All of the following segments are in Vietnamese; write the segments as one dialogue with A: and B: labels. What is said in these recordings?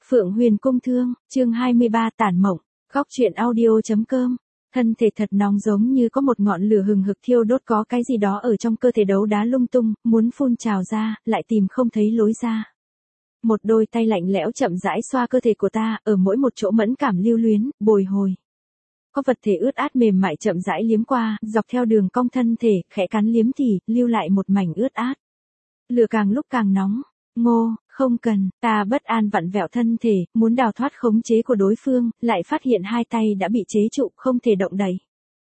A: Phượng Huyền Cung Thương, chương 23 Tản Mộng, góc truyện audio.com. Thân thể thật nóng giống như có một ngọn lửa hừng hực thiêu đốt, có cái gì đó ở trong cơ thể đấu đá lung tung, muốn phun trào ra, lại tìm không thấy lối ra. Một đôi tay lạnh lẽo chậm rãi xoa cơ thể của ta, ở mỗi một chỗ mẫn cảm lưu luyến, bồi hồi. Có vật thể ướt át mềm mại chậm rãi liếm qua, dọc theo đường cong thân thể, khẽ cắn liếm thì, lưu lại một mảnh ướt át. Lửa càng lúc càng nóng. Ngô, không cần, ta bất an vặn vẹo thân thể, muốn đào thoát khống chế của đối phương, lại phát hiện hai tay đã bị chế trụ, không thể động đậy.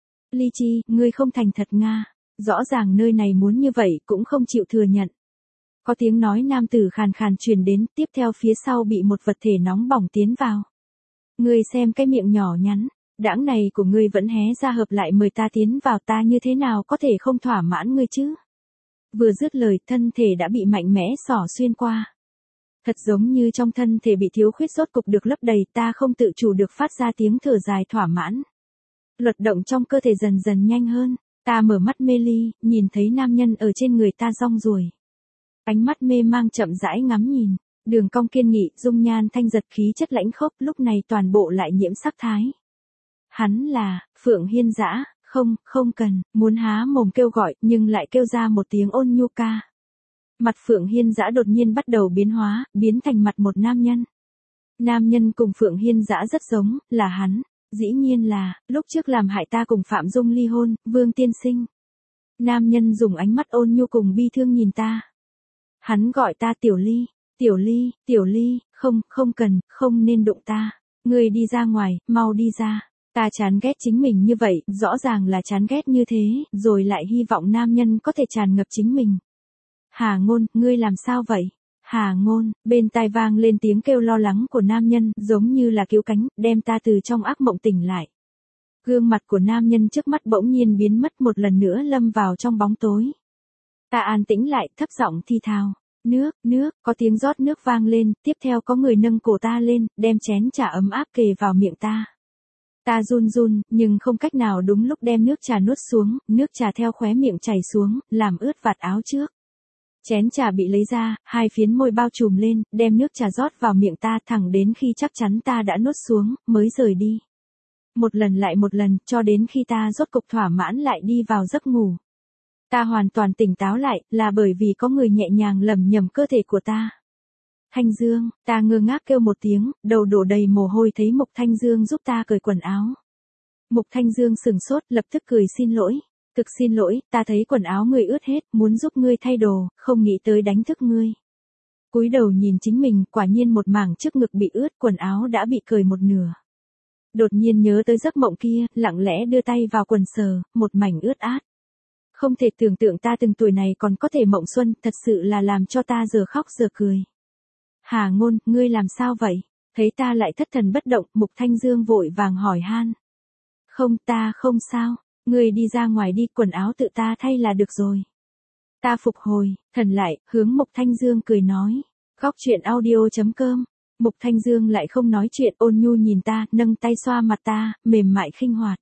A: Ly Chi, ngươi không thành thật Nga. Rõ ràng nơi này muốn như vậy, cũng không chịu thừa nhận. Có tiếng nói nam tử khàn khàn truyền đến, tiếp theo phía sau bị một vật thể nóng bỏng tiến vào. Ngươi xem cái miệng nhỏ nhắn, đãng này của ngươi vẫn hé ra hợp lại mời ta tiến vào, ta như thế nào có thể không thỏa mãn ngươi chứ? Vừa dứt lời, thân thể đã bị mạnh mẽ xỏ xuyên qua. Thật giống như trong thân thể bị thiếu khuyết rốt cục được lấp đầy, ta không tự chủ được phát ra tiếng thở dài thỏa mãn. Luật động trong cơ thể dần dần nhanh hơn, ta mở mắt mê ly, nhìn thấy nam nhân ở trên người ta rong ruổi. Ánh mắt mê mang chậm rãi ngắm nhìn, đường cong kiên nghị, dung nhan thanh giật, khí chất lãnh khốc, lúc này toàn bộ lại nhiễm sắc thái. Hắn là Phượng Hiên Dã. Không cần, muốn há mồm kêu gọi, nhưng lại kêu ra một tiếng ôn nhu ca. Mặt Phượng Hiên Dã đột nhiên bắt đầu biến hóa, biến thành mặt một nam nhân. Nam nhân cùng Phượng Hiên Dã rất giống, là hắn, dĩ nhiên là, lúc trước làm hại ta cùng Phạm Dung ly hôn, Vương Tiên Sinh. Nam nhân dùng ánh mắt ôn nhu cùng bi thương nhìn ta. Hắn gọi ta Tiểu Ly, Tiểu Ly, không cần, không nên đụng ta. Ngươi đi ra ngoài, mau đi ra. Ta chán ghét chính mình như vậy, rõ ràng là chán ghét như thế, rồi lại hy vọng nam nhân có thể tràn ngập chính mình. Hà Ngôn, ngươi làm sao vậy? Hà Ngôn, bên tai vang lên tiếng kêu lo lắng của nam nhân, giống như là cứu cánh, đem ta từ trong ác mộng tỉnh lại. Gương mặt của nam nhân trước mắt bỗng nhiên biến mất, một lần nữa lâm vào trong bóng tối. Ta an tĩnh lại, thấp giọng thi thào. Nước, có tiếng rót nước vang lên, tiếp theo có người nâng cổ ta lên, đem chén trà ấm áp kề vào miệng ta. Ta run, nhưng không cách nào đúng lúc đem nước trà nuốt xuống, nước trà theo khóe miệng chảy xuống, làm ướt vạt áo trước. Chén trà bị lấy ra, hai phiến môi bao trùm lên, đem nước trà rót vào miệng ta thẳng đến khi chắc chắn ta đã nuốt xuống, mới rời đi. Một lần lại một lần, cho đến khi ta rốt cục thỏa mãn lại đi vào giấc ngủ. Ta hoàn toàn tỉnh táo lại, là bởi vì có người nhẹ nhàng lẩm nhẩm cơ thể của ta. Thanh Dương, ta ngơ ngác kêu một tiếng, đầu đổ đầy mồ hôi thấy Mục Thanh Dương giúp ta cởi quần áo. Mục Thanh Dương sừng sốt, lập tức cười xin lỗi. Thực xin lỗi, ta thấy quần áo ngươi ướt hết, muốn giúp ngươi thay đồ, không nghĩ tới đánh thức ngươi. Cúi đầu nhìn chính mình, quả nhiên một mảng trước ngực bị ướt, quần áo đã bị cởi một nửa. Đột nhiên nhớ tới giấc mộng kia, lặng lẽ đưa tay vào quần sờ, một mảnh ướt át. Không thể tưởng tượng ta từng tuổi này còn có thể mộng xuân, thật sự là làm cho ta giờ khóc giờ cười. Hà Ngôn, ngươi làm sao vậy? Thấy ta lại thất thần bất động, Mục Thanh Dương vội vàng hỏi han. Không, ta không sao, ngươi đi ra ngoài đi, quần áo tự ta thay là được rồi. Ta phục hồi, thần lại, hướng Mục Thanh Dương cười nói. Góc truyện audio.com. Mục Thanh Dương lại không nói chuyện, ôn nhu nhìn ta, nâng tay xoa mặt ta, mềm mại khinh hoạt.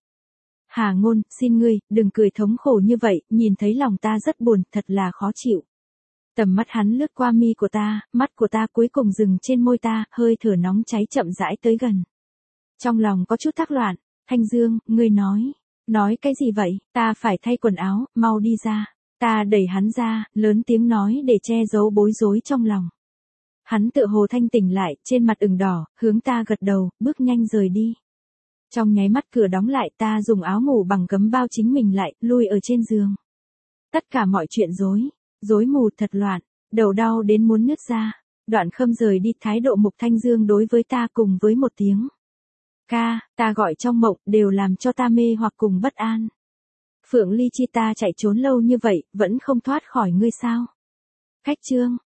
A: Hà Ngôn, xin ngươi, đừng cười thống khổ như vậy, nhìn thấy lòng ta rất buồn, thật là khó chịu. Tầm mắt hắn lướt qua mi của ta, mắt của ta cuối cùng dừng trên môi ta, hơi thở nóng cháy chậm rãi tới gần. Trong lòng có chút thác loạn, Thanh Dương, ngươi nói cái gì vậy, ta phải thay quần áo, mau đi ra. Ta đẩy hắn ra, lớn tiếng nói để che giấu bối rối trong lòng. Hắn tựa hồ thanh tỉnh lại, trên mặt ửng đỏ, hướng ta gật đầu, bước nhanh rời đi. Trong nháy mắt cửa đóng lại, ta dùng áo ngủ bằng gấm bao chính mình lại, lui ở trên giường. Tất cả mọi chuyện rối mù thật loạn, đầu đau đến muốn nứt ra. Đoạn Khâm rời đi, thái độ Mục Thanh Dương đối với ta cùng với một tiếng ca, ta gọi trong mộng, đều làm cho ta mê hoặc cùng bất an. Phượng Ly Chi, ta chạy trốn lâu như vậy, vẫn không thoát khỏi ngươi sao? Khách trương,